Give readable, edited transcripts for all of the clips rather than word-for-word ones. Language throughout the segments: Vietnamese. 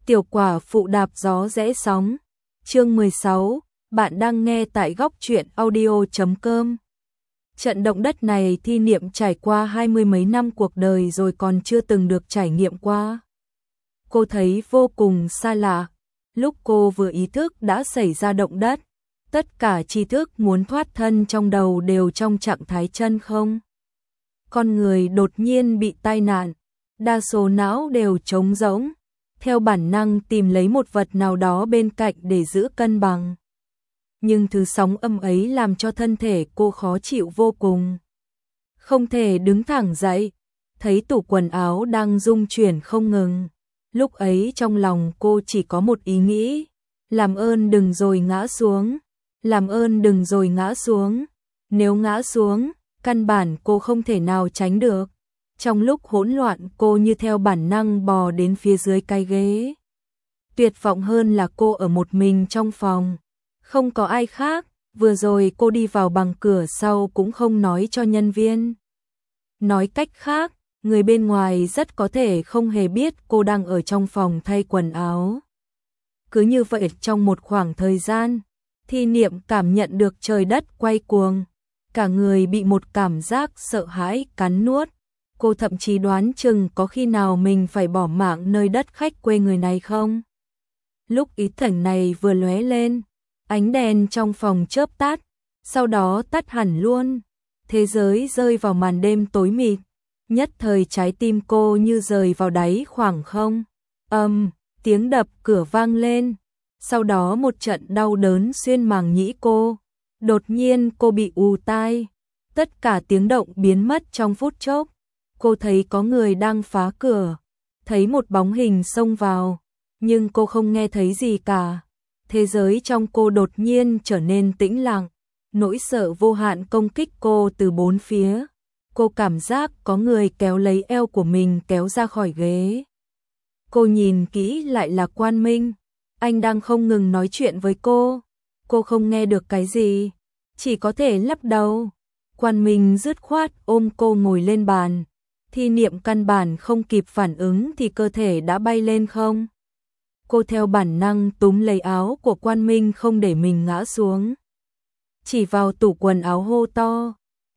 Tiểu quả phụ đạp gió rẽ sóng. Chương 16, bạn đang nghe tại góc truyện audio.com. Trận động đất này Thi Niệm trải qua 20 mấy năm cuộc đời rồi còn chưa từng được trải nghiệm qua. Cô thấy vô cùng xa lạ. Lúc cô vừa ý thức đã xảy ra động đất, tất cả tri thức muốn thoát thân trong đầu đều trong trạng thái chân không. Con người đột nhiên bị tai nạn, đa số não đều trống rỗng, theo bản năng tìm lấy một vật nào đó bên cạnh để giữ cân bằng. Nhưng thứ sóng âm ấy làm cho thân thể cô khó chịu vô cùng. Không thể đứng thẳng dậy, thấy tủ quần áo đang rung chuyển không ngừng. Lúc ấy trong lòng cô chỉ có một ý nghĩ, làm ơn đừng rồi ngã xuống, làm ơn đừng rồi ngã xuống. Nếu ngã xuống, căn bản cô không thể nào tránh được. Trong lúc hỗn loạn cô như theo bản năng bò đến phía dưới cái ghế. Tuyệt vọng hơn là cô ở một mình trong phòng, không có ai khác, vừa rồi cô đi vào bằng cửa sau cũng không nói cho nhân viên. Nói cách khác, người bên ngoài rất có thể không hề biết cô đang ở trong phòng thay quần áo. Cứ như vậy trong một khoảng thời gian, Thi Niệm cảm nhận được trời đất quay cuồng, cả người bị một cảm giác sợ hãi cắn nuốt. Cô thậm chí đoán chừng có khi nào mình phải bỏ mạng nơi đất khách quê người này không. Lúc ý tưởng này vừa lóe lên, ánh đèn trong phòng chớp tắt, sau đó tắt hẳn luôn. Thế giới rơi vào màn đêm tối mịt, nhất thời trái tim cô như rơi vào đáy khoảng không. Tiếng đập cửa vang lên, sau đó một trận đau đớn xuyên màng nhĩ cô. Đột nhiên cô bị ù tai, tất cả tiếng động biến mất trong phút chốc. Cô thấy có người đang phá cửa, thấy một bóng hình xông vào, nhưng cô không nghe thấy gì cả. Thế giới trong cô đột nhiên trở nên tĩnh lặng, nỗi sợ vô hạn công kích cô từ bốn phía. Cô cảm giác có người kéo lấy eo của mình kéo ra khỏi ghế. Cô nhìn kỹ lại là Quan Minh, anh đang không ngừng nói chuyện với cô. Cô không nghe được cái gì, chỉ có thể lắc đầu. Quan Minh dứt khoát ôm cô ngồi lên bàn. Thi Niệm căn bản không kịp phản ứng thì cơ thể đã bay lên không. Cô theo bản năng túm lấy áo của Quan Minh không để mình ngã xuống. Chỉ vào tủ quần áo hô to,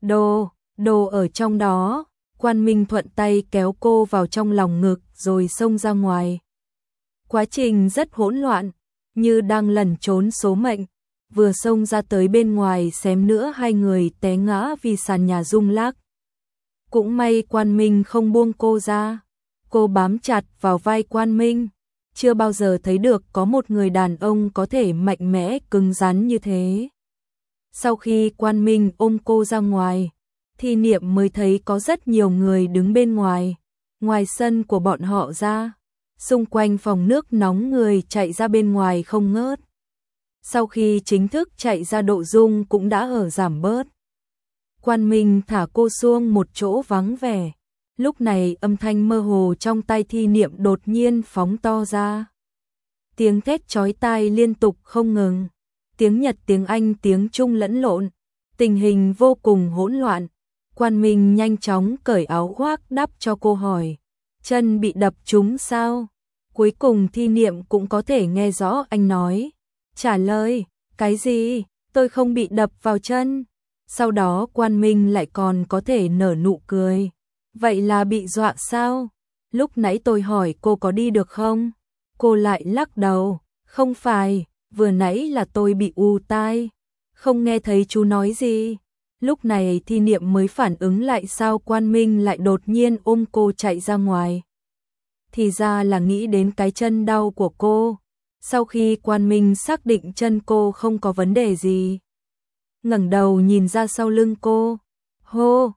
đồ ở trong đó. Quan Minh thuận tay kéo cô vào trong lòng ngực rồi xông ra ngoài. Quá trình rất hỗn loạn, như đang lẩn trốn số mệnh. Vừa xông ra tới bên ngoài xém nữa hai người té ngã vì sàn nhà rung lắc. Cũng may Quan Minh không buông cô ra. Cô bám chặt vào vai Quan Minh. Chưa bao giờ thấy được có một người đàn ông có thể mạnh mẽ cứng rắn như thế. Sau khi Quan Minh ôm cô ra ngoài, Thi Niệm mới thấy có rất nhiều người đứng bên ngoài. Ngoài sân của bọn họ ra, xung quanh phòng nước nóng người chạy ra bên ngoài không ngớt. Sau khi chính thức chạy ra độ rung cũng đã ở giảm bớt. Quan Minh thả cô xuống một chỗ vắng vẻ. Lúc này âm thanh mơ hồ trong tai Thi Niệm đột nhiên phóng to ra. Tiếng thét chói tai liên tục không ngừng. Tiếng Nhật, tiếng Anh, tiếng Trung lẫn lộn. Tình hình vô cùng hỗn loạn. Quan Minh nhanh chóng cởi áo khoác đắp cho cô hỏi. Chân bị đập trúng sao? Cuối cùng Thi Niệm cũng có thể nghe rõ anh nói. Trả lời, cái gì? Tôi không bị đập vào chân. Sau đó Quan Minh lại còn có thể nở nụ cười. Vậy là bị dọa sao? Lúc nãy tôi hỏi cô có đi được không? Cô lại lắc đầu. Không phải, vừa nãy là tôi bị ù tai. Không nghe thấy chú nói gì. Lúc này Thi Niệm mới phản ứng lại sao Quan Minh lại đột nhiên ôm cô chạy ra ngoài. Thì ra là nghĩ đến cái chân đau của cô. Sau khi Quan Minh xác định chân cô không có vấn đề gì, ngẩng đầu nhìn ra sau lưng cô. Hô,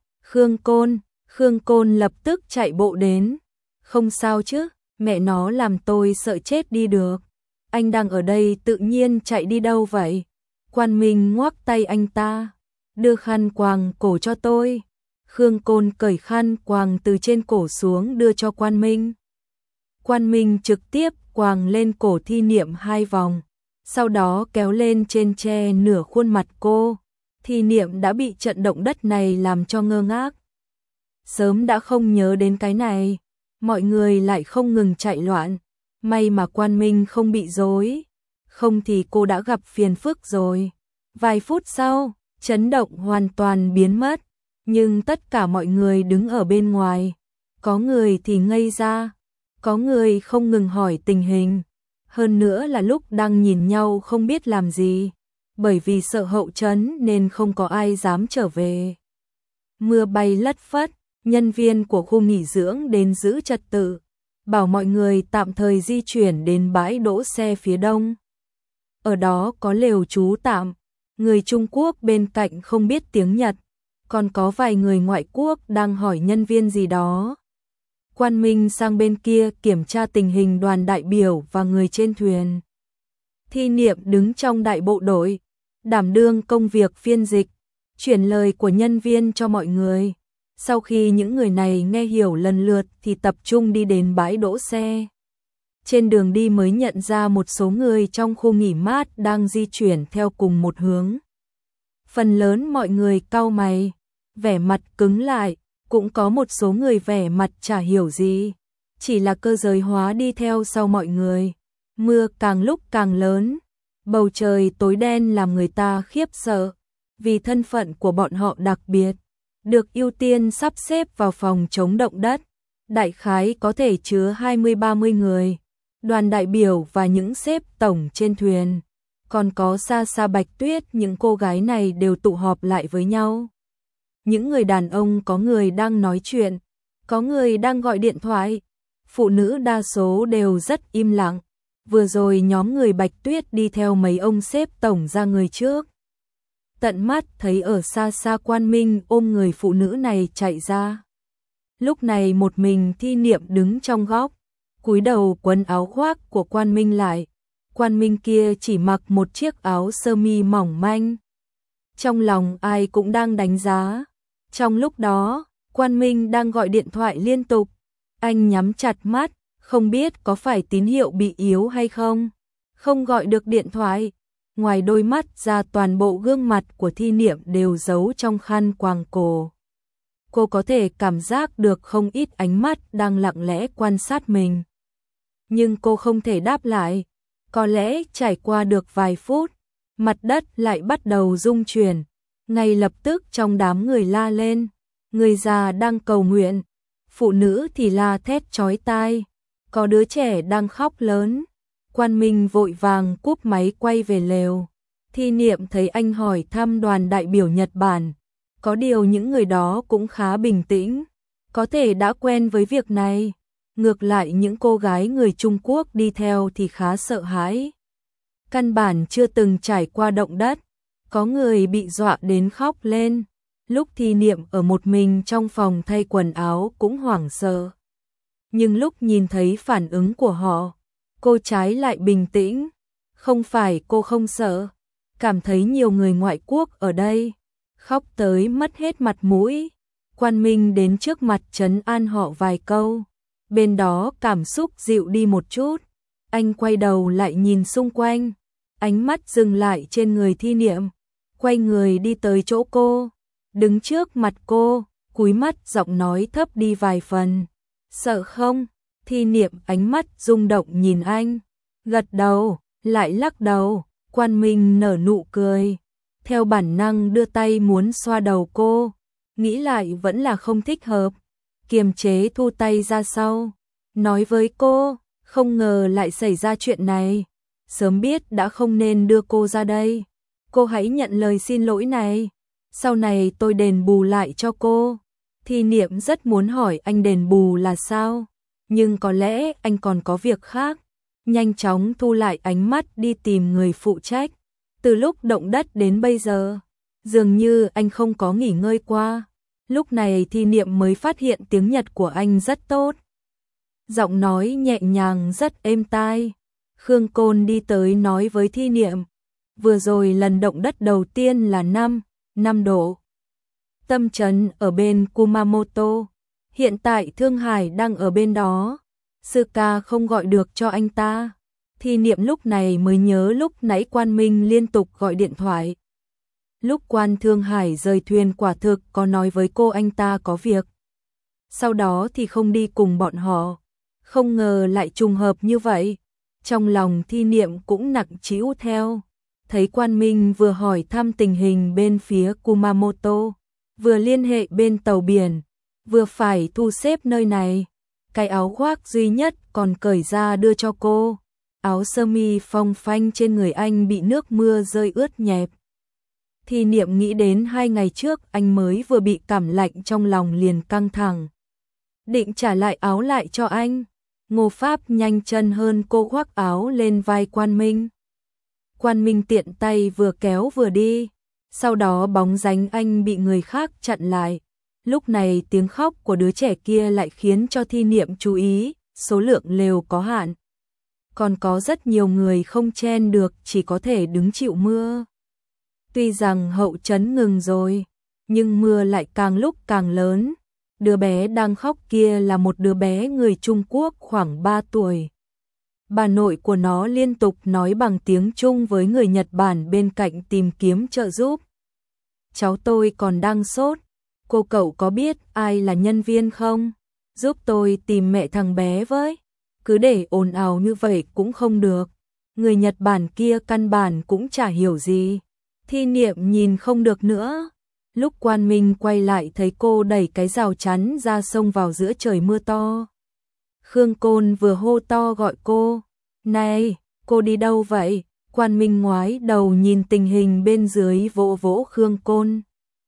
Khương Côn lập tức chạy bộ đến. Không sao chứ, mẹ nó làm tôi sợ chết đi được. Anh đang ở đây tự nhiên chạy đi đâu vậy? Quan Minh ngoắc tay anh ta. Đưa khăn quàng cổ cho tôi. Khương Côn cởi khăn quàng từ trên cổ xuống đưa cho Quan Minh. Quan Minh trực tiếp quàng lên cổ Thi Niệm 2 vòng, sau đó kéo lên trên che nửa khuôn mặt cô. Thi Niệm đã bị trận động đất này làm cho ngơ ngác. Sớm đã không nhớ đến cái này, mọi người lại không ngừng chạy loạn. May mà Quan Minh không bị rối, không thì cô đã gặp phiền phức rồi. Vài phút sau, chấn động hoàn toàn biến mất, nhưng tất cả mọi người đứng ở bên ngoài, có người thì ngây ra, có người không ngừng hỏi tình hình, hơn nữa là lúc đang nhìn nhau không biết làm gì, bởi vì sợ hậu chấn nên không có ai dám trở về. Mưa bay lất phất, nhân viên của khu nghỉ dưỡng đến giữ trật tự, bảo mọi người tạm thời di chuyển đến bãi đỗ xe phía đông. Ở đó có lều trú tạm, người Trung Quốc bên cạnh không biết tiếng Nhật, còn có vài người ngoại quốc đang hỏi nhân viên gì đó. Quan Minh sang bên kia kiểm tra tình hình đoàn đại biểu và người trên thuyền. Thi Niệm đứng trong đại bộ đội, đảm đương công việc phiên dịch, chuyển lời của nhân viên cho mọi người. Sau khi những người này nghe hiểu lần lượt thì tập trung đi đến bãi đỗ xe. Trên đường đi mới nhận ra một số người trong khu nghỉ mát đang di chuyển theo cùng một hướng. Phần lớn mọi người cau mày, vẻ mặt cứng lại, cũng có một số người vẻ mặt chả hiểu gì, chỉ là cơ giới hóa đi theo sau mọi người. Mưa càng lúc càng lớn, bầu trời tối đen làm người ta khiếp sợ, vì thân phận của bọn họ đặc biệt, được ưu tiên sắp xếp vào phòng chống động đất, đại khái có thể chứa 20-30 người, đoàn đại biểu và những sếp tổng trên thuyền, còn có Sa Sa Bạch Tuyết, những cô gái này đều tụ họp lại với nhau. Những người đàn ông có người đang nói chuyện, có người đang gọi điện thoại, phụ nữ đa số đều rất im lặng. Vừa rồi nhóm người Bạch Tuyết đi theo mấy ông sếp tổng ra người trước. Tận mắt thấy ở xa xa Quan Minh ôm người phụ nữ này chạy ra. Lúc này một mình Thi Niệm đứng trong góc, cúi đầu quấn áo khoác của Quan Minh lại. Quan Minh kia chỉ mặc một chiếc áo sơ mi mỏng manh. Trong lòng ai cũng đang đánh giá. Trong lúc đó, Quan Minh đang gọi điện thoại liên tục. Anh nhắm chặt mắt, không biết có phải tín hiệu bị yếu hay không. Không gọi được điện thoại. Ngoài đôi mắt ra toàn bộ gương mặt của Thi Niệm đều giấu trong khăn quàng cổ. Cô có thể cảm giác được không ít ánh mắt đang lặng lẽ quan sát mình. Nhưng cô không thể đáp lại. Có lẽ trải qua được vài phút, mặt đất lại bắt đầu rung chuyển. Ngay lập tức trong đám người la lên. Người già đang cầu nguyện, phụ nữ thì la thét chói tai, có đứa trẻ đang khóc lớn. Quan Minh vội vàng cúp máy quay về lều. Thi Niệm thấy anh hỏi thăm đoàn đại biểu Nhật Bản, có điều những người đó cũng khá bình tĩnh, có thể đã quen với việc này. Ngược lại những cô gái người Trung Quốc đi theo thì khá sợ hãi. Căn bản chưa từng trải qua động đất, có người bị dọa đến khóc lên. Lúc Thi Niệm ở một mình trong phòng thay quần áo cũng hoảng sợ. Nhưng lúc nhìn thấy phản ứng của họ, cô trái lại bình tĩnh. Không phải cô không sợ, cảm thấy nhiều người ngoại quốc ở đây, khóc tới mất hết mặt mũi. Quan Minh đến trước mặt trấn an họ vài câu, bên đó cảm xúc dịu đi một chút. Anh quay đầu lại nhìn xung quanh, ánh mắt dừng lại trên người Thi Niệm, quay người đi tới chỗ cô, đứng trước mặt cô, cúi mắt giọng nói thấp đi vài phần. Sợ không? Thi Niệm ánh mắt rung động nhìn anh, gật đầu, lại lắc đầu. Quan Minh nở nụ cười, theo bản năng đưa tay muốn xoa đầu cô, nghĩ lại vẫn là không thích hợp, kiềm chế thu tay ra sau, nói với cô, không ngờ lại xảy ra chuyện này, sớm biết đã không nên đưa cô ra đây, cô hãy nhận lời xin lỗi này, sau này tôi đền bù lại cho cô. Thi Niệm rất muốn hỏi anh đền bù là sao, nhưng có lẽ anh còn có việc khác. Nhanh chóng thu lại ánh mắt đi tìm người phụ trách. Từ lúc động đất đến bây giờ, dường như anh không có nghỉ ngơi qua. Lúc này Thi Niệm mới phát hiện tiếng Nhật của anh rất tốt. Giọng nói nhẹ nhàng rất êm tai. Khương Côn đi tới nói với Thi Niệm, vừa rồi lần động đất đầu tiên là 5 độ. Tâm trấn ở bên Kumamoto, hiện tại Thương Hải đang ở bên đó. Sư ca không gọi được cho anh ta. Thi Niệm lúc này mới nhớ lúc nãy Quan Minh liên tục gọi điện thoại. Lúc Quan Thương Hải rời thuyền quả thực có nói với cô anh ta có việc. Sau đó thì không đi cùng bọn họ. Không ngờ lại trùng hợp như vậy. Trong lòng Thi Niệm cũng nặng trĩu theo. Thấy Quan Minh vừa hỏi thăm tình hình bên phía Kumamoto, vừa liên hệ bên tàu biển, vừa phải thu xếp nơi này. Cái áo khoác duy nhất còn cởi ra đưa cho cô. Áo sơ mi phong phanh trên người anh bị nước mưa rơi ướt nhẹp. Thi Niệm nghĩ đến 2 ngày trước anh mới vừa bị cảm lạnh, trong lòng liền căng thẳng. Định trả lại áo lại cho anh. Ngô Pháp nhanh chân hơn cô khoác áo lên vai Quan Minh. Quan Minh tiện tay vừa kéo vừa đi. Sau đó bóng dáng anh bị người khác chặn lại. Lúc này tiếng khóc của đứa trẻ kia lại khiến cho Thi Niệm chú ý, số lượng lều có hạn. Còn có rất nhiều người không chen được, chỉ có thể đứng chịu mưa. Tuy rằng hậu trấn ngừng rồi, nhưng mưa lại càng lúc càng lớn. Đứa bé đang khóc kia là một đứa bé người Trung Quốc khoảng 3 tuổi. Bà nội của nó liên tục nói bằng tiếng Trung với người Nhật Bản bên cạnh tìm kiếm trợ giúp. Cháu tôi còn đang sốt. Cô cậu có biết ai là nhân viên không? Giúp tôi tìm mẹ thằng bé với. Cứ để ồn ào như vậy cũng không được. Người Nhật Bản kia căn bản cũng chả hiểu gì. Thi Niệm nhìn không được nữa. Lúc Quan Minh quay lại thấy cô đẩy cái rào chắn ra xông vào giữa trời mưa to. Khương Côn vừa hô to gọi cô. Này, cô đi đâu vậy? Quan Minh ngoái đầu nhìn tình hình bên dưới, vỗ vỗ Khương Côn.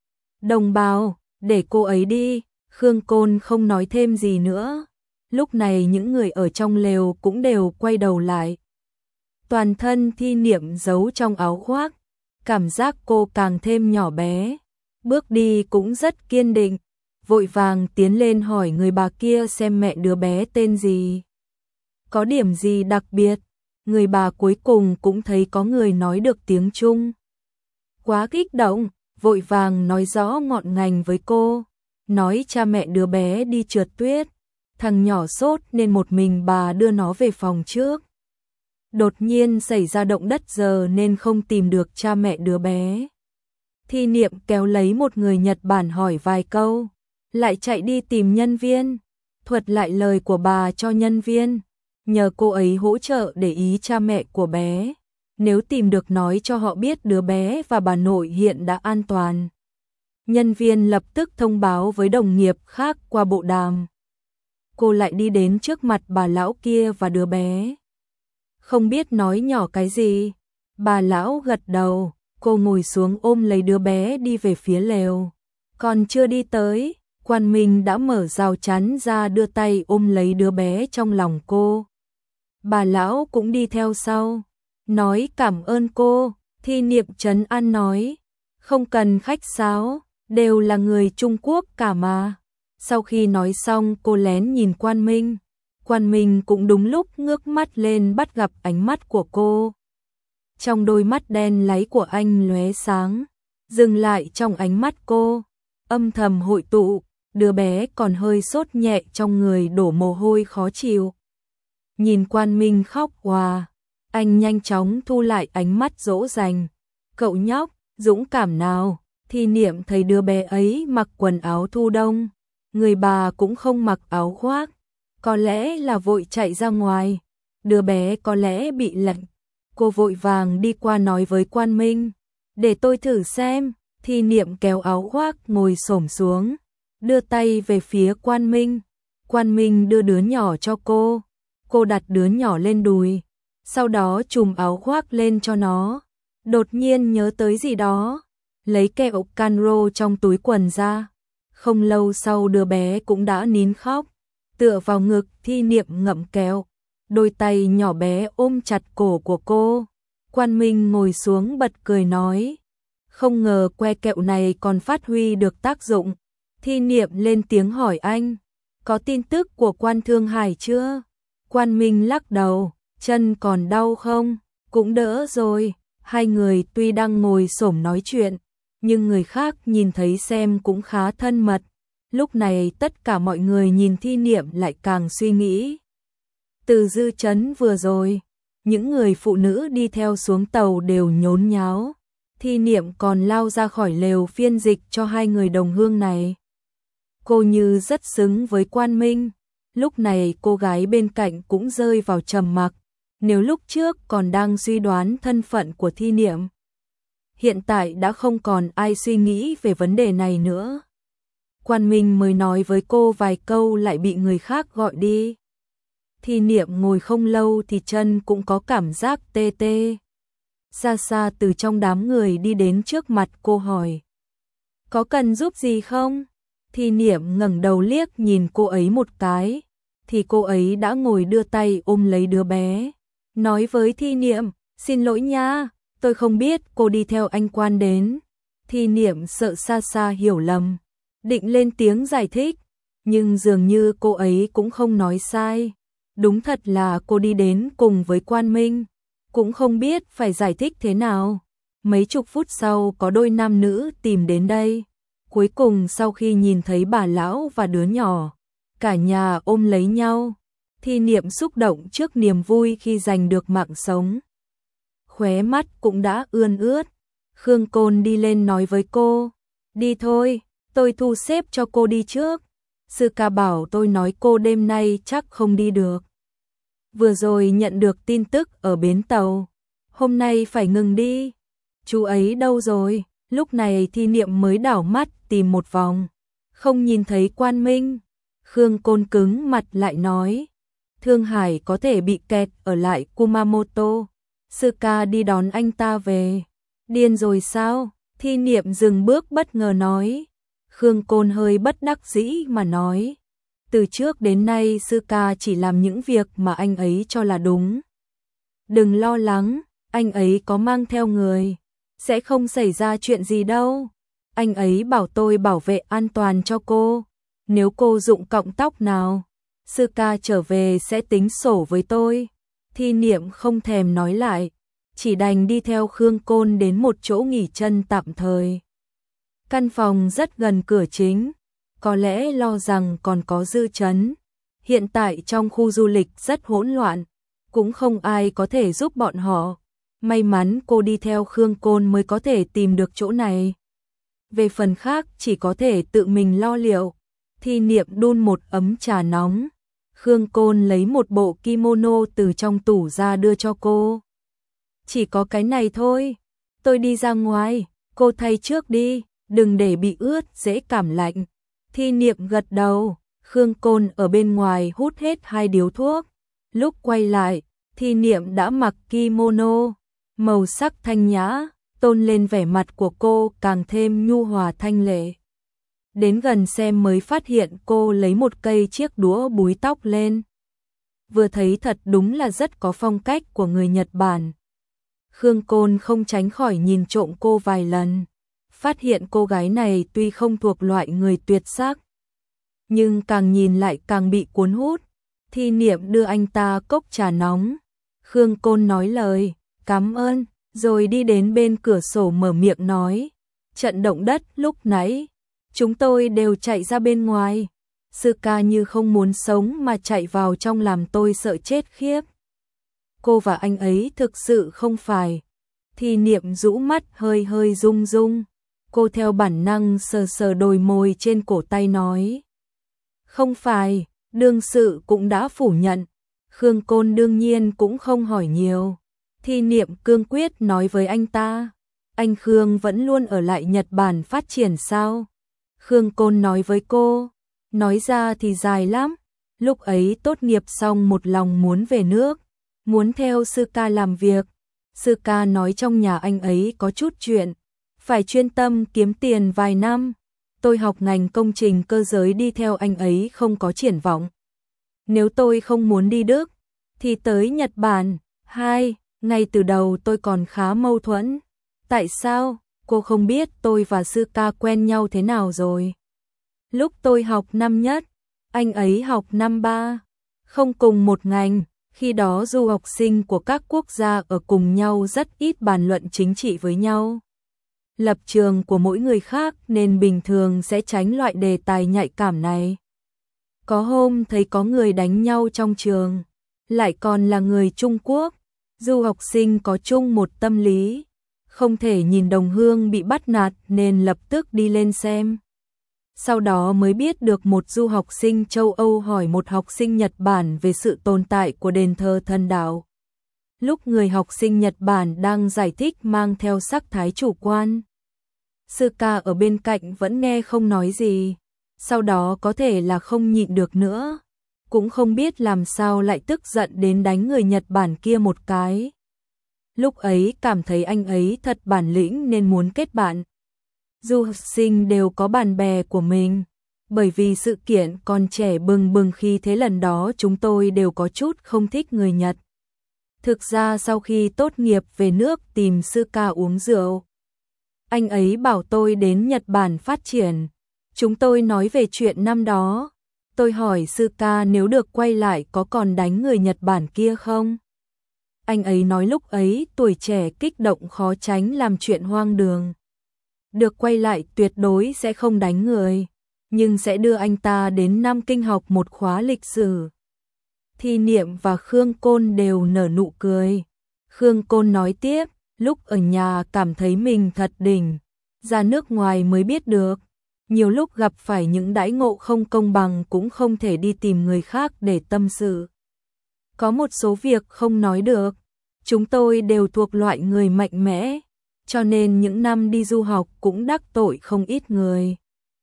Đồng bào, để cô ấy đi. Khương Côn không nói thêm gì nữa. Lúc này những người ở trong lều cũng đều quay đầu lại. Toàn thân Thi Niệm giấu trong áo khoác. Cảm giác cô càng thêm nhỏ bé. Bước đi cũng rất kiên định. Vội vàng tiến lên hỏi người bà kia xem mẹ đứa bé tên gì. Có điểm gì đặc biệt? Người bà cuối cùng cũng thấy có người nói được tiếng Trung. Quá kích động, vội vàng nói rõ ngọn ngành với cô. Nói cha mẹ đứa bé đi trượt tuyết. Thằng nhỏ sốt nên một mình bà đưa nó về phòng trước. Đột nhiên xảy ra động đất giờ nên không tìm được cha mẹ đứa bé. Thi Niệm kéo lấy một người Nhật Bản hỏi vài câu, lại chạy đi tìm nhân viên, thuật lại lời của bà cho nhân viên, nhờ cô ấy hỗ trợ để ý cha mẹ của bé, nếu tìm được nói cho họ biết đứa bé và bà nội hiện đã an toàn. Nhân viên lập tức thông báo với đồng nghiệp khác qua bộ đàm. Cô lại đi đến trước mặt bà lão kia và đứa bé. Không biết nói nhỏ cái gì, bà lão gật đầu. Cô ngồi xuống ôm lấy đứa bé đi về phía lều. Còn chưa đi tới, Quan Minh đã mở rào chắn ra đưa tay ôm lấy đứa bé trong lòng cô. Bà lão cũng đi theo sau, nói cảm ơn cô. Thi Niệm trấn an nói, không cần khách sáo, đều là người Trung Quốc cả mà. Sau khi nói xong cô lén nhìn Quan Minh. Quan Minh cũng đúng lúc ngước mắt lên bắt gặp ánh mắt của cô. Trong đôi mắt đen láy của anh lóe sáng, dừng lại trong ánh mắt cô, âm thầm hội tụ, đứa bé còn hơi sốt nhẹ trong người đổ mồ hôi khó chịu. Nhìn Quan Minh khóc òa, anh nhanh chóng thu lại ánh mắt dỗ dành. Cậu nhóc, dũng cảm nào. Thi Niệm thấy đứa bé ấy mặc quần áo thu đông, người bà cũng không mặc áo khoác, có lẽ là vội chạy ra ngoài, đứa bé có lẽ bị lạnh. Cô vội vàng đi qua nói với Quan Minh, để tôi thử xem. Thi Niệm kéo áo khoác ngồi xổm xuống, đưa tay về phía Quan Minh. Quan Minh đưa đứa nhỏ cho cô đặt đứa nhỏ lên đùi, sau đó trùm áo khoác lên cho nó. Đột nhiên nhớ tới gì đó, lấy kẹo Canro trong túi quần ra. Không lâu sau đứa bé cũng đã nín khóc, tựa vào ngực Thi Niệm ngậm kẹo. Đôi tay nhỏ bé ôm chặt cổ của cô. Quan Minh ngồi xuống bật cười nói, không ngờ que kẹo này còn phát huy được tác dụng. Thi Niệm lên tiếng hỏi anh, có tin tức của Quan Thương Hải chưa? Quan Minh lắc đầu, chân còn đau không? Cũng đỡ rồi. Hai người tuy đang ngồi xổm nói chuyện, nhưng người khác nhìn thấy xem cũng khá thân mật. Lúc này tất cả mọi người nhìn Thi Niệm lại càng suy nghĩ. Từ dư chấn vừa rồi, những người phụ nữ đi theo xuống tàu đều nhốn nháo. Thi Niệm còn lao ra khỏi lều phiên dịch cho hai người đồng hương này. Cô như rất xứng với Quan Minh, Lúc này cô gái bên cạnh cũng rơi vào trầm mặc. Nếu lúc trước còn đang suy đoán thân phận của Thi Niệm, hiện tại đã không còn ai suy nghĩ về vấn đề này nữa. Quan Minh mới nói với cô vài câu lại bị người khác gọi đi. Thi Niệm ngồi không lâu thì chân cũng có cảm giác tê tê. Xa xa từ trong đám người đi đến trước mặt cô hỏi. Có cần giúp gì không? Thi Niệm ngẩng đầu liếc nhìn cô ấy một cái. Thì cô ấy đã ngồi đưa tay ôm lấy đứa bé. Nói với Thi Niệm, xin lỗi nha, tôi không biết cô đi theo anh Quan đến. Thi Niệm sợ xa xa hiểu lầm. Định lên tiếng giải thích. Nhưng dường như cô ấy cũng không nói sai. Đúng thật là cô đi đến cùng với Quan Minh. Cũng không biết phải giải thích thế nào. Mấy chục phút sau có đôi nam nữ tìm đến đây. Cuối cùng sau khi nhìn thấy bà lão và đứa nhỏ, cả nhà ôm lấy nhau. Thi Niệm xúc động trước niềm vui khi giành được mạng sống. Khóe mắt cũng đã ươn ướt. Khương Côn đi lên nói với cô. Đi thôi, tôi thu xếp cho cô đi trước. Sư ca bảo tôi nói cô đêm nay chắc không đi được. Vừa rồi nhận được tin tức ở bến tàu. Hôm nay phải ngừng đi. Chú ấy đâu rồi? Lúc này Thi Niệm mới đảo mắt tìm một vòng. Không nhìn thấy Quan Minh. Khương Côn cứng mặt lại nói. Thương Hải có thể bị kẹt ở lại Kumamoto. Sư ca đi đón anh ta về. Điên rồi sao? Thi Niệm dừng bước bất ngờ nói. Khương Côn hơi bất đắc dĩ mà nói. Từ trước đến nay sư ca chỉ làm những việc mà anh ấy cho là đúng. Đừng lo lắng, anh ấy có mang theo người. Sẽ không xảy ra chuyện gì đâu. Anh ấy bảo tôi bảo vệ an toàn cho cô. Nếu cô rụng cọng tóc nào, sư ca trở về sẽ tính sổ với tôi. Thi Niệm không thèm nói lại. Chỉ đành đi theo Khương Côn đến một chỗ nghỉ chân tạm thời. Căn phòng rất gần cửa chính. Có lẽ lo rằng còn có dư chấn. Hiện tại trong khu du lịch rất hỗn loạn. Cũng không ai có thể giúp bọn họ. May mắn cô đi theo Khương Côn mới có thể tìm được chỗ này. Về phần khác chỉ có thể tự mình lo liệu. Thi Niệm đun một ấm trà nóng. Khương Côn lấy một bộ kimono từ trong tủ ra đưa cho cô. Chỉ có cái này thôi. Tôi đi ra ngoài. Cô thay trước đi. Đừng để bị ướt dễ cảm lạnh. Thi Niệm gật đầu. Khương Côn ở bên ngoài hút hết 2 điếu thuốc. Lúc quay lại, Thi Niệm đã mặc kimono. Màu sắc thanh nhã, tôn lên vẻ mặt của cô càng thêm nhu hòa thanh lệ. Đến gần xem mới phát hiện cô lấy một cây chiếc đũa búi tóc lên. Vừa thấy thật đúng là rất có phong cách của người Nhật Bản. Khương Côn không tránh khỏi nhìn trộm cô vài lần. Phát hiện cô gái này tuy không thuộc loại người tuyệt sắc, nhưng càng nhìn lại càng bị cuốn hút. Thi Niệm đưa anh ta cốc trà nóng. Khương Côn nói lời, cảm ơn, rồi đi đến bên cửa sổ mở miệng nói. Trận động đất lúc nãy, chúng tôi đều chạy ra bên ngoài. Sư ca như không muốn sống mà chạy vào trong làm tôi sợ chết khiếp. Cô và anh ấy thực sự không phải. Thi Niệm rũ mắt hơi hơi rung rung. Cô theo bản năng sờ sờ đôi môi trên cổ tay nói. Không phải, đương sự cũng đã phủ nhận. Khương Côn đương nhiên cũng không hỏi nhiều. Thi Niệm cương quyết nói với anh ta. Anh Khương vẫn luôn ở lại Nhật Bản phát triển sao? Khương Côn nói với cô. Nói ra thì dài lắm. Lúc ấy tốt nghiệp xong một lòng muốn về nước. Muốn theo sư ca làm việc. Sư ca nói trong nhà anh ấy có chút chuyện. Phải chuyên tâm kiếm tiền vài năm. Tôi học ngành công trình cơ giới đi theo anh ấy không có triển vọng. Nếu tôi không muốn đi Đức, thì tới Nhật Bản. Ngay từ đầu tôi còn khá mâu thuẫn. Tại sao? Cô không biết tôi và sư ca quen nhau thế nào rồi. Lúc tôi học năm nhất, anh ấy học năm 3. Không cùng một ngành. Khi đó du học sinh của các quốc gia ở cùng nhau rất ít bàn luận chính trị với nhau. Lập trường của mỗi người khác nên bình thường sẽ tránh loại đề tài nhạy cảm này. Có hôm thấy có người đánh nhau trong trường, lại còn là người Trung Quốc. Du học sinh có chung một tâm lý, không thể nhìn đồng hương bị bắt nạt nên lập tức đi lên xem. Sau đó mới biết được một du học sinh châu Âu hỏi một học sinh Nhật Bản về sự tồn tại của đền thờ thần đạo. Lúc người học sinh Nhật Bản đang giải thích mang theo sắc thái chủ quan. Sư ca ở bên cạnh vẫn nghe không nói gì, sau đó có thể là không nhịn được nữa, cũng không biết làm sao lại tức giận đến đánh người Nhật Bản kia một cái. Lúc ấy cảm thấy anh ấy thật bản lĩnh nên muốn kết bạn. Du học sinh đều có bạn bè của mình, bởi vì sự kiện còn trẻ bừng bừng khi thế lần đó chúng tôi đều có chút không thích người Nhật. Thực ra sau khi tốt nghiệp về nước tìm sư ca uống rượu, anh ấy bảo tôi đến Nhật Bản phát triển. Chúng tôi nói về chuyện năm đó. Tôi hỏi sư ca nếu được quay lại có còn đánh người Nhật Bản kia không? Anh ấy nói lúc ấy tuổi trẻ kích động khó tránh làm chuyện hoang đường. Được quay lại tuyệt đối sẽ không đánh người, nhưng sẽ đưa anh ta đến Nam Kinh học một khóa lịch sử. Thi Niệm và Khương Côn đều nở nụ cười. Khương Côn nói tiếp, lúc ở nhà cảm thấy mình thật đỉnh, ra nước ngoài mới biết được. Nhiều lúc gặp phải những đãi ngộ không công bằng cũng không thể đi tìm người khác để tâm sự. Có một số việc không nói được. Chúng tôi đều thuộc loại người mạnh mẽ, cho nên những năm đi du học cũng đắc tội không ít người.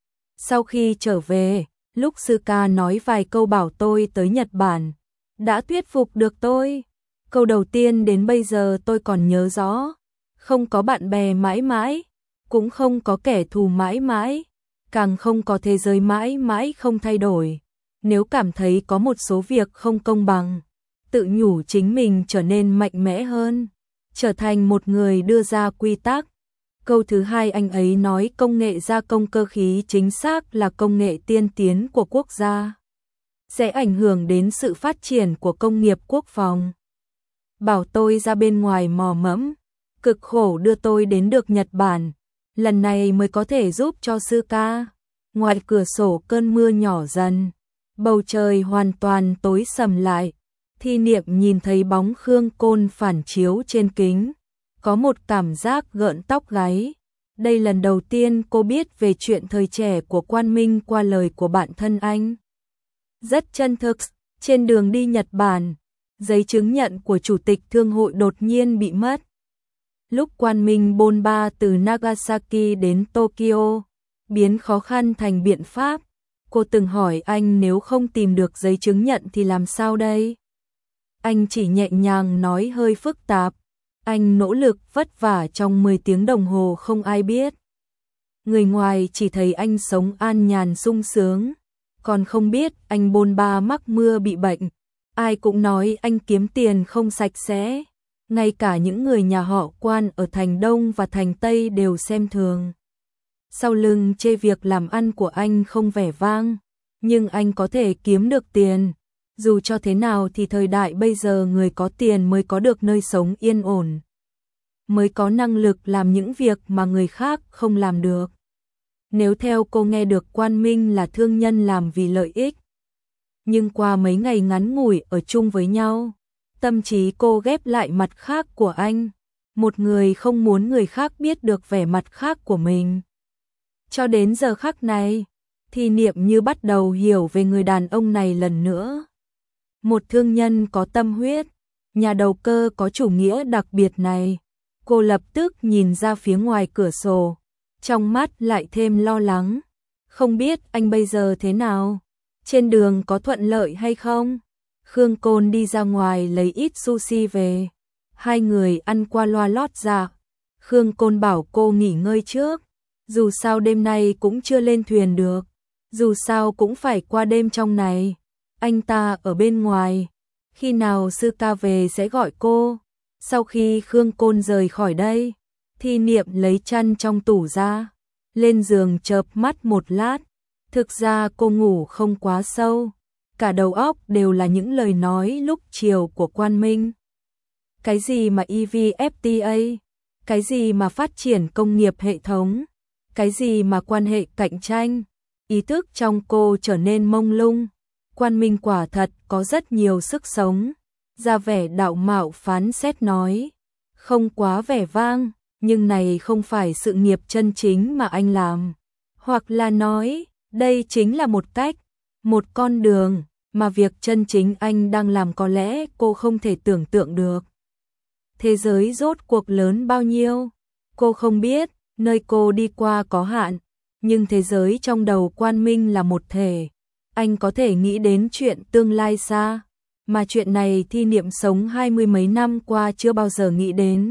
Sau khi trở về, lúc sư ca nói vài câu bảo tôi tới Nhật Bản, đã thuyết phục được tôi. Câu đầu tiên đến bây giờ tôi còn nhớ rõ. Không có bạn bè mãi mãi, cũng không có kẻ thù mãi mãi, càng không có thế giới mãi mãi không thay đổi. Nếu cảm thấy có một số việc không công bằng, tự nhủ chính mình trở nên mạnh mẽ hơn, trở thành một người đưa ra quy tắc. Câu thứ hai anh ấy nói công nghệ gia công cơ khí chính xác là công nghệ tiên tiến của quốc gia, sẽ ảnh hưởng đến sự phát triển của công nghiệp quốc phòng. Bảo tôi ra bên ngoài mò mẫm, cực khổ đưa tôi đến được Nhật Bản, lần này mới có thể giúp cho sư ca. Ngoài cửa sổ cơn mưa nhỏ dần, bầu trời hoàn toàn tối sầm lại. Thi Niệm nhìn thấy bóng Khương Côn phản chiếu trên kính, có một cảm giác gợn tóc gáy. Đây lần đầu tiên cô biết về chuyện thời trẻ của Quan Minh qua lời của bạn thân anh. Rất chân thực, trên đường đi Nhật Bản, giấy chứng nhận của chủ tịch thương hội đột nhiên bị mất. Lúc Quan Minh bôn ba từ Nagasaki đến Tokyo, biến khó khăn thành biện pháp, cô từng hỏi anh nếu không tìm được giấy chứng nhận thì làm sao đây? Anh chỉ nhẹ nhàng nói hơi phức tạp, anh nỗ lực vất vả trong 10 tiếng đồng hồ không ai biết. Người ngoài chỉ thấy anh sống an nhàn sung sướng, còn không biết anh bôn ba mắc mưa bị bệnh. Ai cũng nói anh kiếm tiền không sạch sẽ, ngay cả những người nhà họ Quan ở thành Đông và thành Tây đều xem thường. Sau lưng chê việc làm ăn của anh không vẻ vang, nhưng anh có thể kiếm được tiền. Dù cho thế nào thì thời đại bây giờ người có tiền mới có được nơi sống yên ổn, mới có năng lực làm những việc mà người khác không làm được. Nếu theo cô nghe được Quan Minh là thương nhân làm vì lợi ích, nhưng qua mấy ngày ngắn ngủi ở chung với nhau, tâm trí cô ghép lại mặt khác của anh, một người không muốn người khác biết được vẻ mặt khác của mình. Cho đến giờ khắc này, Thi Niệm như bắt đầu hiểu về người đàn ông này lần nữa. Một thương nhân có tâm huyết, nhà đầu cơ có chủ nghĩa đặc biệt này. Cô lập tức nhìn ra phía ngoài cửa sổ, trong mắt lại thêm lo lắng. Không biết anh bây giờ thế nào? Trên đường có thuận lợi hay không? Khương Côn đi ra ngoài lấy ít sushi về. Hai người ăn qua loa lót dạ. Khương Côn bảo cô nghỉ ngơi trước. Dù sao đêm nay cũng chưa lên thuyền được. Dù sao cũng phải qua đêm trong này. Anh ta ở bên ngoài. Khi nào sư ca về sẽ gọi cô. Sau khi Khương Côn rời khỏi đây, Thi Niệm lấy chăn trong tủ ra, lên giường chợp mắt một lát. Thực ra cô ngủ không quá sâu, cả đầu óc đều là những lời nói lúc chiều của Quan Minh. Cái gì mà EVFTA, cái gì mà phát triển công nghiệp hệ thống, cái gì mà quan hệ cạnh tranh, ý thức trong cô trở nên mông lung. Quan Minh quả thật có rất nhiều sức sống, ra vẻ đạo mạo phán xét nói, không quá vẻ vang, nhưng này không phải sự nghiệp chân chính mà anh làm. Hoặc là nói, Đây chính là một cách, một con đường, mà việc chân chính anh đang làm có lẽ cô không thể tưởng tượng được. Thế giới rốt cuộc lớn bao nhiêu? Cô không biết, nơi cô đi qua có hạn, nhưng thế giới trong đầu Quan Minh là một thể. Anh có thể nghĩ đến chuyện tương lai xa, mà chuyện này Thi Niệm sống 20 mấy năm qua chưa bao giờ nghĩ đến.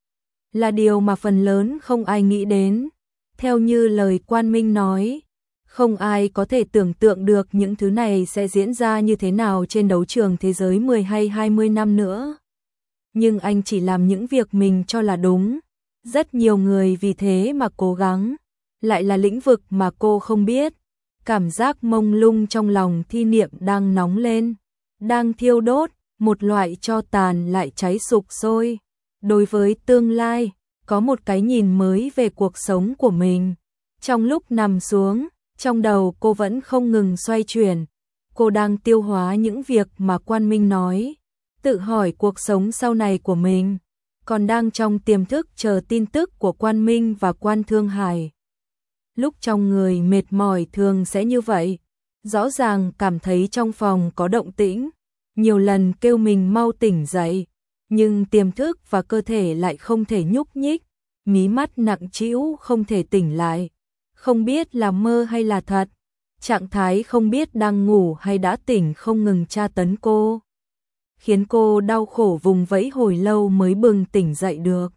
Là điều mà phần lớn không ai nghĩ đến. Theo như lời Quan Minh nói, không ai có thể tưởng tượng được những thứ này sẽ diễn ra như thế nào trên đấu trường thế giới 10 hay 20 năm nữa. Nhưng anh chỉ làm những việc mình cho là đúng. Rất nhiều người vì thế mà cố gắng, lại là lĩnh vực mà cô không biết. Cảm giác mông lung trong lòng Thi Niệm đang nóng lên, đang thiêu đốt, một loại tro tàn lại cháy sục sôi. Đối với tương lai, có một cái nhìn mới về cuộc sống của mình. Trong lúc nằm xuống, trong đầu cô vẫn không ngừng xoay chuyển. Cô đang tiêu hóa những việc mà Quan Minh nói, tự hỏi cuộc sống sau này của mình, còn đang trong tiềm thức chờ tin tức của Quan Minh và Quan Thương Hải. Lúc trong người mệt mỏi thường sẽ như vậy, rõ ràng cảm thấy trong phòng có động tĩnh, nhiều lần kêu mình mau tỉnh dậy, nhưng tiềm thức và cơ thể lại không thể nhúc nhích, mí mắt nặng trĩu không thể tỉnh lại, không biết là mơ hay là thật, trạng thái không biết đang ngủ hay đã tỉnh không ngừng tra tấn cô, khiến cô đau khổ vùng vẫy hồi lâu mới bừng tỉnh dậy được.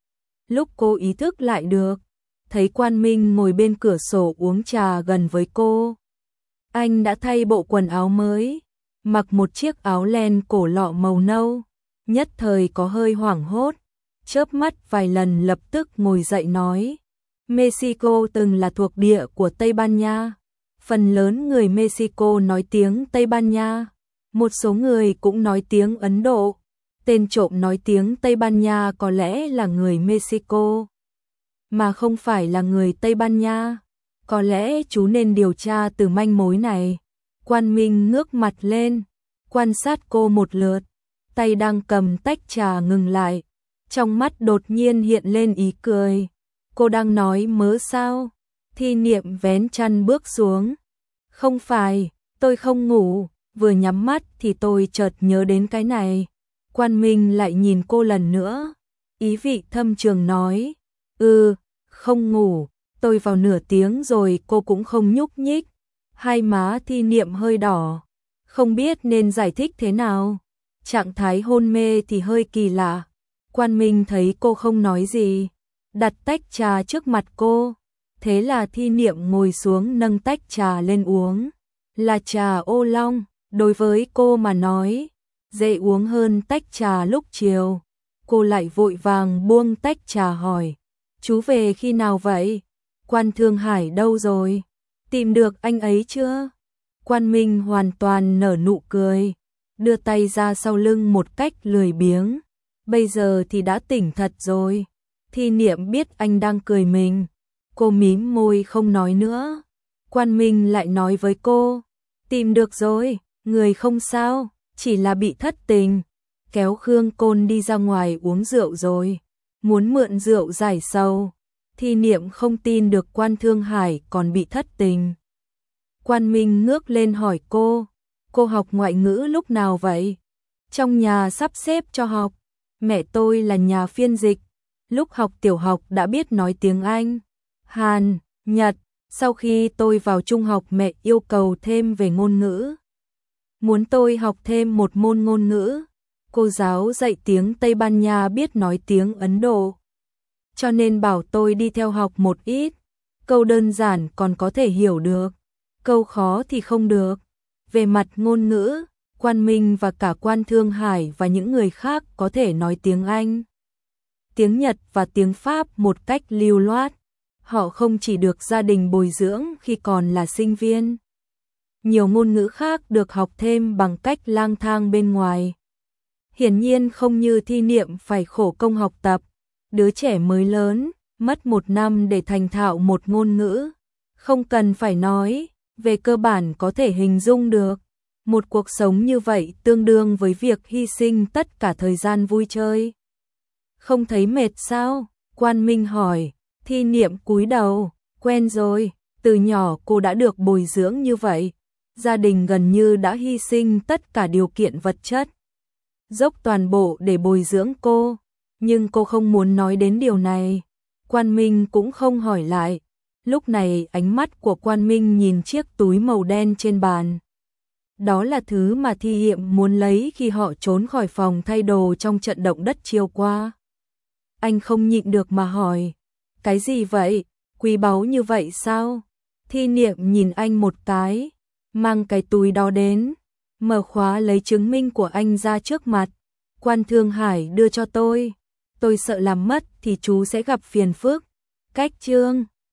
Lúc cô ý thức lại được, thấy Quan Minh ngồi bên cửa sổ uống trà gần với cô. Anh đã thay bộ quần áo mới, mặc một chiếc áo len cổ lọ màu nâu, nhất thời có hơi hoảng hốt, chớp mắt vài lần lập tức ngồi dậy nói. Mexico từng là thuộc địa của Tây Ban Nha, phần lớn người Mexico nói tiếng Tây Ban Nha, một số người cũng nói tiếng Ấn Độ, tên trộm nói tiếng Tây Ban Nha có lẽ là người Mexico, mà không phải là người Tây Ban Nha. Có lẽ chú nên điều tra từ manh mối này. Quan Minh ngước mặt lên, quan sát cô một lượt, tay đang cầm tách trà ngừng lại, trong mắt đột nhiên hiện lên ý cười. Cô đang nói mớ sao? Thi Niệm vén chăn bước xuống. Không phải, tôi không ngủ, vừa nhắm mắt thì tôi chợt nhớ đến cái này. Quan Minh lại nhìn cô lần nữa, ý vị thâm trường nói, không ngủ, tôi vào nửa tiếng rồi cô cũng không nhúc nhích. Hai má Thi Niệm hơi đỏ, không biết nên giải thích thế nào. Trạng thái hôn mê thì hơi kỳ lạ. Quan Minh thấy cô không nói gì, đặt tách trà trước mặt cô. Thế là Thi Niệm ngồi xuống nâng tách trà lên uống. Là trà ô long, đối với cô mà nói, dễ uống hơn tách trà lúc chiều. Cô lại vội vàng buông tách trà hỏi, chú về khi nào vậy? Quan Thương Hải đâu rồi? Tìm được anh ấy chưa? Quan Minh hoàn toàn nở nụ cười, đưa tay ra sau lưng một cách lười biếng. Bây giờ thì đã tỉnh thật rồi. Thi Niệm biết anh đang cười mình, cô mím môi không nói nữa. Quan Minh lại nói với cô, tìm được rồi, người không sao, chỉ là bị thất tình, kéo Khương Côn đi ra ngoài uống rượu rồi, muốn mượn rượu giải sầu. Thi Niệm không tin được Quan Thương Hải còn bị thất tình. Quan Minh ngước lên hỏi cô học ngoại ngữ lúc nào vậy? Trong nhà sắp xếp cho học, mẹ tôi là nhà phiên dịch, lúc học tiểu học đã biết nói tiếng Anh, Hàn, Nhật, sau khi tôi vào trung học mẹ yêu cầu thêm về ngôn ngữ. Muốn tôi học thêm một môn ngôn ngữ, cô giáo dạy tiếng Tây Ban Nha biết nói tiếng Ấn Độ, cho nên bảo tôi đi theo học một ít, câu đơn giản còn có thể hiểu được, câu khó thì không được. Về mặt ngôn ngữ, Quan Minh và cả Quan Thương Hải và những người khác có thể nói tiếng Anh, tiếng Nhật và tiếng Pháp một cách lưu loát. Họ không chỉ được gia đình bồi dưỡng khi còn là sinh viên. Nhiều ngôn ngữ khác được học thêm bằng cách lang thang bên ngoài. Hiển nhiên không như Thi Niệm phải khổ công học tập. Đứa trẻ mới lớn, mất 1 năm để thành thạo một ngôn ngữ. Không cần phải nói, về cơ bản có thể hình dung được. Một cuộc sống như vậy tương đương với việc hy sinh tất cả thời gian vui chơi. Không thấy mệt sao? Quan Minh hỏi. Thi Niệm cúi đầu, quen rồi, Từ nhỏ cô đã được bồi dưỡng như vậy, gia đình gần như đã hy sinh tất cả điều kiện vật chất, dốc toàn bộ để bồi dưỡng cô, nhưng cô không muốn nói đến điều này. Quan Minh cũng không hỏi lại. Lúc này ánh mắt của Quan Minh nhìn chiếc túi màu đen trên bàn. Đó là thứ mà Thi Hiệm muốn lấy khi họ trốn khỏi phòng thay đồ trong trận động đất chiều qua. Anh không nhịn được mà hỏi, cái gì vậy? Quý báu như vậy sao? Thi Niệm nhìn anh một cái, mang cái túi đó đến, mở khóa lấy chứng minh của anh ra trước mặt. Quan Thương Hải đưa cho tôi sợ làm mất thì chú sẽ gặp phiền phức. Cách chương